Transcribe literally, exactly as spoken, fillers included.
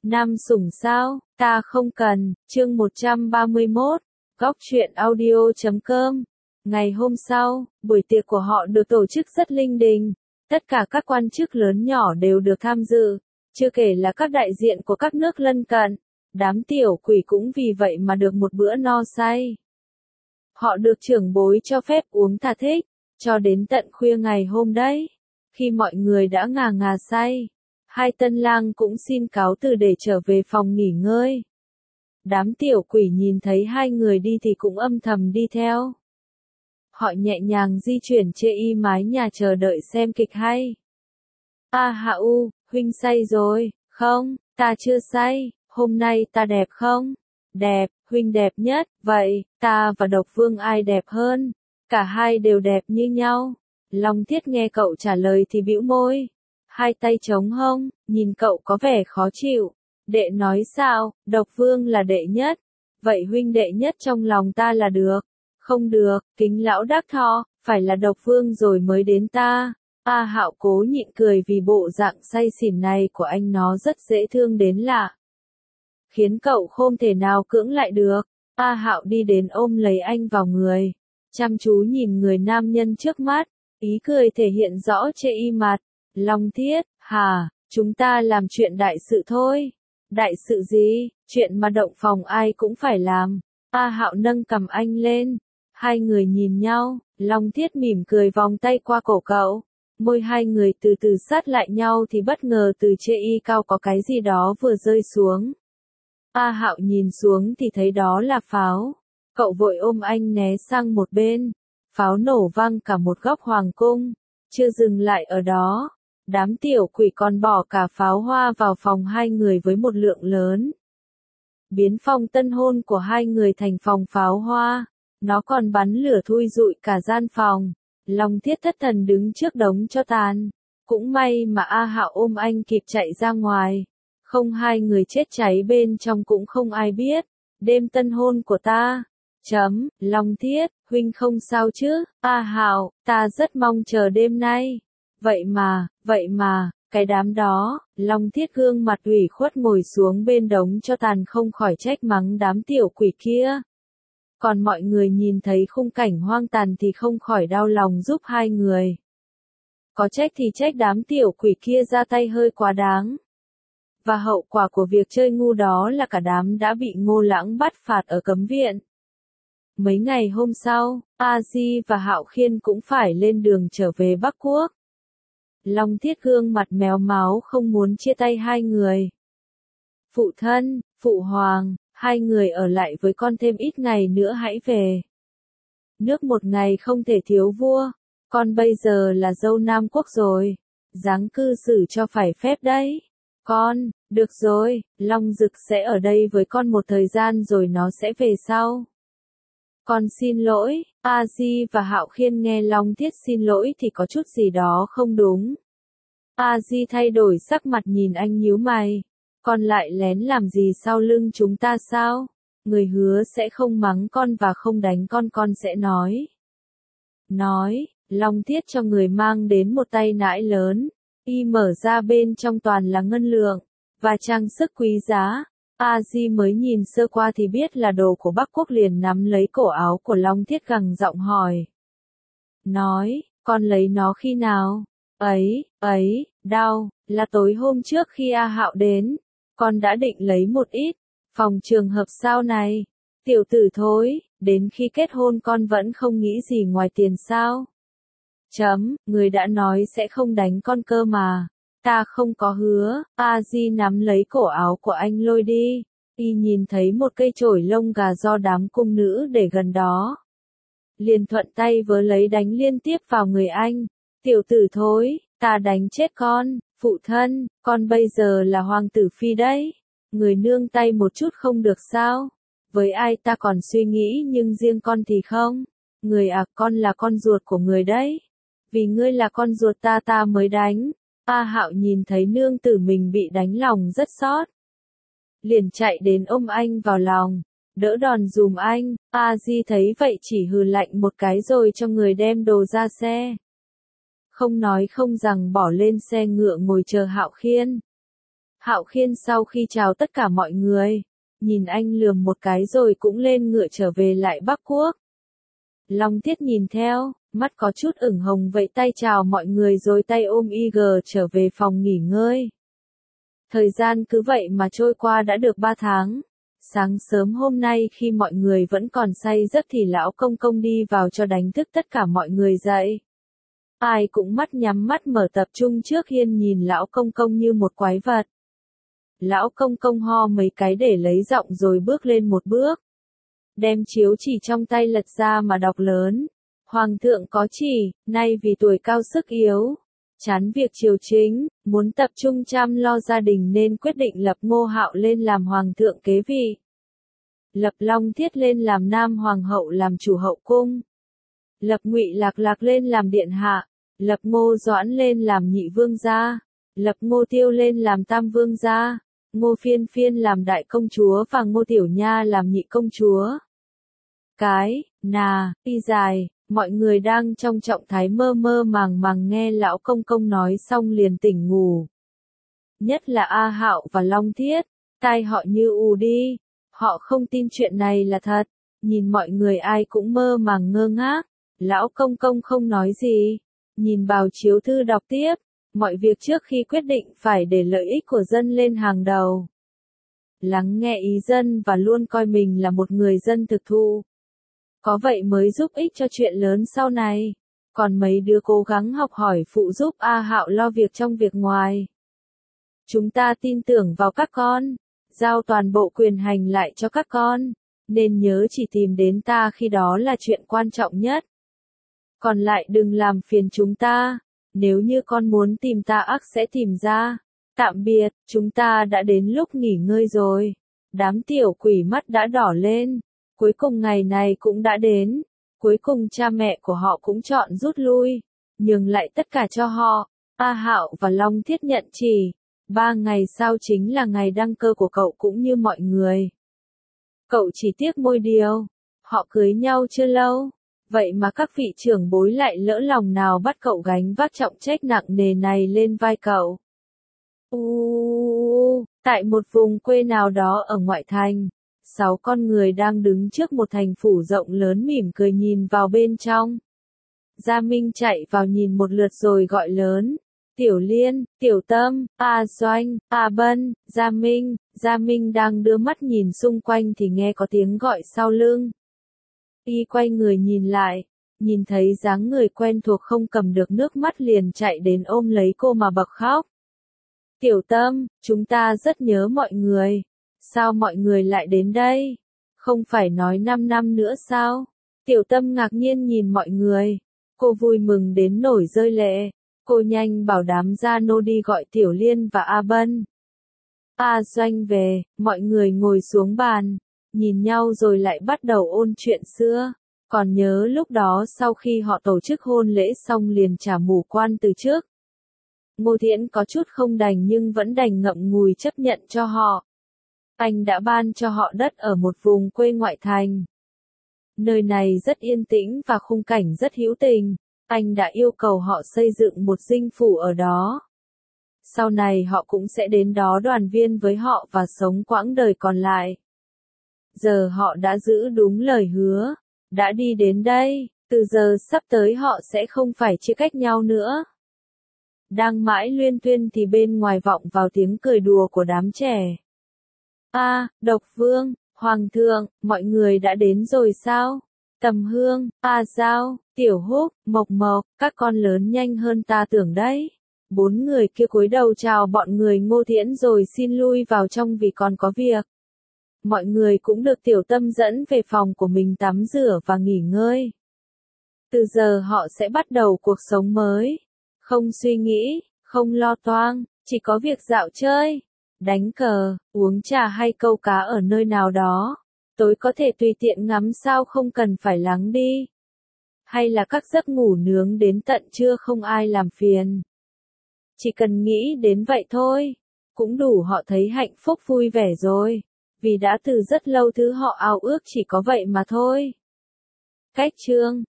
Nam sủng sao, ta không cần, chương một trăm ba mươi mốt, góc truyện audio chấm com. Ngày hôm sau, buổi tiệc của họ được tổ chức rất linh đình. Tất cả các quan chức lớn nhỏ đều được tham dự, chưa kể là các đại diện của các nước lân cận. Đám tiểu quỷ cũng vì vậy mà được một bữa no say. Họ được trưởng bối cho phép uống thỏa thích, cho đến tận khuya ngày hôm đấy. Khi mọi người đã ngà ngà say, hai tân lang cũng xin cáo từ để trở về phòng nghỉ ngơi. Đám tiểu quỷ nhìn thấy hai người đi thì cũng âm thầm đi theo. Họ nhẹ nhàng di chuyển chê y mái nhà chờ đợi xem kịch hay. A Hạ U, huynh say rồi, không, ta chưa say, hôm nay ta đẹp không? Đẹp, huynh đẹp nhất, vậy, ta và Độc Vương ai đẹp hơn? Cả hai đều đẹp như nhau. Long Thiết nghe cậu trả lời thì bĩu môi. Hai tay chống hông, nhìn cậu có vẻ khó chịu. Đệ nói sao, Độc Vương là đệ nhất. Vậy huynh đệ nhất trong lòng ta là được. Không được, Kính lão đắc thọ, phải là Độc Vương rồi mới đến ta. A Hạo cố nhịn cười vì bộ dạng say xỉn này của anh nó rất dễ thương đến lạ. Khiến cậu không thể nào cưỡng lại được. A Hạo đi đến ôm lấy anh vào người. Chăm chú nhìn người nam nhân trước mắt. Ý cười thể hiện rõ chê y mặt. Long Thiết, hà, chúng ta làm chuyện đại sự thôi. Đại sự gì, chuyện mà động phòng ai cũng phải làm. A Hạo nâng cầm anh lên. Hai người nhìn nhau, Long Thiết mỉm cười vòng tay qua cổ cậu. Môi hai người từ từ sát lại nhau thì bất ngờ từ chê y cao có cái gì đó vừa rơi xuống. A Hạo nhìn xuống thì thấy đó là pháo. Cậu vội ôm anh né sang một bên. Pháo nổ vang cả một góc hoàng cung. Chưa dừng lại ở đó. Đám tiểu quỷ còn bỏ cả pháo hoa vào phòng hai người với một lượng lớn. Biến phòng tân hôn của hai người thành phòng pháo hoa. Nó còn bắn lửa thui rụi cả gian phòng. Long Thiết thất thần đứng trước đống cho tàn. Cũng may mà A Hạo ôm anh kịp chạy ra ngoài. Không hai người chết cháy bên trong cũng không ai biết. Đêm tân hôn của ta. Chấm, Long Thiết, huynh không sao chứ? A Hạo, ta rất mong chờ đêm nay. Vậy mà, vậy mà, cái đám đó, Long Thiết gương mặt ủy khuất ngồi xuống bên đống cho tàn không khỏi trách mắng đám tiểu quỷ kia. Còn mọi người nhìn thấy khung cảnh hoang tàn thì không khỏi đau lòng giúp hai người. Có trách thì trách đám tiểu quỷ kia ra tay hơi quá đáng. Và hậu quả của việc chơi ngu đó là cả đám đã bị Ngô Lãng bắt phạt ở cấm viện. Mấy ngày hôm sau, A Di và Hạo Khiên cũng phải lên đường trở về Bắc Quốc. Long Thiết gương mặt méo máu không muốn chia tay hai người. Phụ thân, phụ hoàng, hai người ở lại với con thêm ít ngày nữa hãy về. Nước một ngày không thể thiếu vua, con bây giờ là dâu Nam Quốc rồi, giáng cư xử cho phải phép đấy. Con, được rồi, Long Dực sẽ ở đây với con một thời gian rồi nó sẽ về sau. Con xin lỗi, A Di và Hạo Khiên nghe Long Thiết xin lỗi thì có chút gì đó không đúng. A Di thay đổi sắc mặt nhìn anh nhíu mày. Con lại lén làm gì sau lưng chúng ta sao? Người hứa sẽ không mắng con và không đánh con con sẽ nói. Nói, Long Thiết cho người mang đến một tay nải lớn. Y mở ra bên trong toàn là ngân lượng, và trang sức quý giá. A Di mới nhìn sơ qua thì biết là đồ của Bắc Quốc liền nắm lấy cổ áo của Long Thiết gằn giọng hỏi. Nói, con lấy nó khi nào? Ấy, ấy, đau, là tối hôm trước khi A Hạo đến. Con đã định lấy một ít, phòng trường hợp sao này? Tiểu tử thối, đến khi kết hôn con vẫn không nghĩ gì ngoài tiền sao? Chấm, người đã nói sẽ không đánh con cơ mà. Ta không có hứa. A Di nắm lấy cổ áo của anh lôi đi. Y nhìn thấy một cây chổi lông gà do đám cung nữ để gần đó. Liền thuận tay vớ lấy đánh liên tiếp vào người anh. Tiểu tử thối, ta đánh chết con. Phụ thân, con bây giờ là hoàng tử phi đấy. Người nương tay một chút không được sao? Với ai ta còn suy nghĩ nhưng riêng con thì không. Người à, con là con ruột của người đấy. Vì ngươi là con ruột ta ta mới đánh. A Hạo nhìn thấy nương tử mình bị đánh lòng rất xót. Liền chạy đến ôm anh vào lòng, đỡ đòn dùm anh. A Di thấy vậy chỉ hừ lạnh một cái rồi cho người đem đồ ra xe. Không nói không rằng bỏ lên xe ngựa ngồi chờ Hạo Khiên. Hạo Khiên sau khi chào tất cả mọi người, nhìn anh lườm một cái rồi cũng lên ngựa trở về lại Bắc Quốc. Long Thiết nhìn theo, mắt có chút ửng hồng vẫy tay chào mọi người rồi tay ôm i giê trở về phòng nghỉ ngơi. Thời gian cứ vậy mà trôi qua đã được ba tháng. Sáng sớm hôm nay khi mọi người vẫn còn say giấc thì lão công công đi vào cho đánh thức tất cả mọi người dậy. Ai cũng mắt nhắm mắt mở tập trung trước hiên nhìn lão công công như một quái vật. Lão công công ho mấy cái để lấy giọng rồi bước lên một bước. Đem chiếu chỉ trong tay lật ra mà đọc lớn. Hoàng thượng có chỉ, nay vì tuổi cao sức yếu, chán việc triều chính, muốn tập trung chăm lo gia đình nên quyết định lập Ngô Hạo lên làm hoàng thượng kế vị. Lập Long Thiết lên làm nam hoàng hậu làm chủ hậu cung. Lập Ngụy Lạc Lạc lên làm điện hạ. Lập Ngô Doãn lên làm nhị vương gia. Lập Ngô Tiêu lên làm tam vương gia. Ngô Phiên Phiên làm đại công chúa và Ngô Tiểu Nha làm nhị công chúa. Cái, nà, y dài, mọi người đang trong trọng thái mơ mơ màng màng nghe lão công công nói xong liền tỉnh ngủ. Nhất là A Hạo và Long Thiết, tai họ như ù đi, họ không tin chuyện này là thật, nhìn mọi người ai cũng mơ màng ngơ ngác, lão công công không nói gì, nhìn bào chiếu thư đọc tiếp, mọi việc trước khi quyết định phải để lợi ích của dân lên hàng đầu. Lắng nghe ý dân và luôn coi mình là một người dân thực thụ. Có vậy mới giúp ích cho chuyện lớn sau này. Còn mấy đứa cố gắng học hỏi phụ giúp A Hạo lo việc trong việc ngoài. Chúng ta tin tưởng vào các con, giao toàn bộ quyền hành lại cho các con, nên nhớ chỉ tìm đến ta khi đó là chuyện quan trọng nhất. Còn lại đừng làm phiền chúng ta, nếu như con muốn tìm ta ắt sẽ tìm ra. Tạm biệt, chúng ta đã đến lúc nghỉ ngơi rồi. Đám tiểu quỷ mắt đã đỏ lên. Cuối cùng ngày này cũng đã đến, cuối cùng cha mẹ của họ cũng chọn rút lui, nhường lại tất cả cho họ. A Hạo và Long Thiết nhận chỉ, ba ngày sau chính là ngày đăng cơ của cậu cũng như mọi người. Cậu chỉ tiếc môi điều, họ cưới nhau chưa lâu, vậy mà các vị trưởng bối lại lỡ lòng nào bắt cậu gánh vác trọng trách nặng nề này lên vai cậu. U, tại một vùng quê nào đó ở ngoại thành. Sáu con người đang đứng trước một thành phủ rộng lớn mỉm cười nhìn vào bên trong. Gia Minh chạy vào nhìn một lượt rồi gọi lớn. Tiểu Liên, Tiểu Tâm, A Doanh, A Bân, Gia Minh. Gia Minh đang đưa mắt nhìn xung quanh thì nghe có tiếng gọi sau lưng. Y quay người nhìn lại, nhìn thấy dáng người quen thuộc không cầm được nước mắt liền chạy đến ôm lấy cô mà bật khóc. Tiểu Tâm, chúng ta rất nhớ mọi người. Sao mọi người lại đến đây? Không phải nói năm năm nữa sao? Tiểu Tâm ngạc nhiên nhìn mọi người. Cô vui mừng đến nổi rơi lệ. Cô nhanh bảo đám gia nô đi gọi Tiểu Liên và A Bân. A Doanh về, mọi người ngồi xuống bàn, nhìn nhau rồi lại bắt đầu ôn chuyện xưa. Còn nhớ lúc đó sau khi họ tổ chức hôn lễ xong liền trả mù quan từ trước. Ngô Thiễn có chút không đành nhưng vẫn đành ngậm ngùi chấp nhận cho họ. Anh đã ban cho họ đất ở một vùng quê ngoại thành. Nơi này rất yên tĩnh và khung cảnh rất hữu tình. Anh đã yêu cầu họ xây dựng một dinh phủ ở đó. Sau này họ cũng sẽ đến đó đoàn viên với họ và sống quãng đời còn lại. Giờ họ đã giữ đúng lời hứa, đã đi đến đây, từ giờ sắp tới họ sẽ không phải chia cách nhau nữa. Đang mãi luyên thuyên thì bên ngoài vọng vào tiếng cười đùa của đám trẻ. A, à, Độc Vương, Hoàng thượng, mọi người đã đến rồi sao? Tầm Hương, A Giao, Tiểu Húc, Mộc Mộc, các con lớn nhanh hơn ta tưởng đấy. Bốn người kia cúi đầu chào bọn người Ngô Thiễn rồi xin lui vào trong vì còn có việc. Mọi người cũng được Tiểu Tâm dẫn về phòng của mình tắm rửa và nghỉ ngơi. Từ giờ họ sẽ bắt đầu cuộc sống mới. Không suy nghĩ, không lo toang, chỉ có việc dạo chơi, đánh cờ, uống trà hay câu cá ở nơi nào đó. Tối có thể tùy tiện ngắm sao không cần phải lắng đi. Hay là các giấc ngủ nướng đến tận trưa không ai làm phiền. Chỉ cần nghĩ đến vậy thôi, cũng đủ họ thấy hạnh phúc vui vẻ rồi. Vì đã từ rất lâu thứ họ ao ước chỉ có vậy mà thôi. Cách chương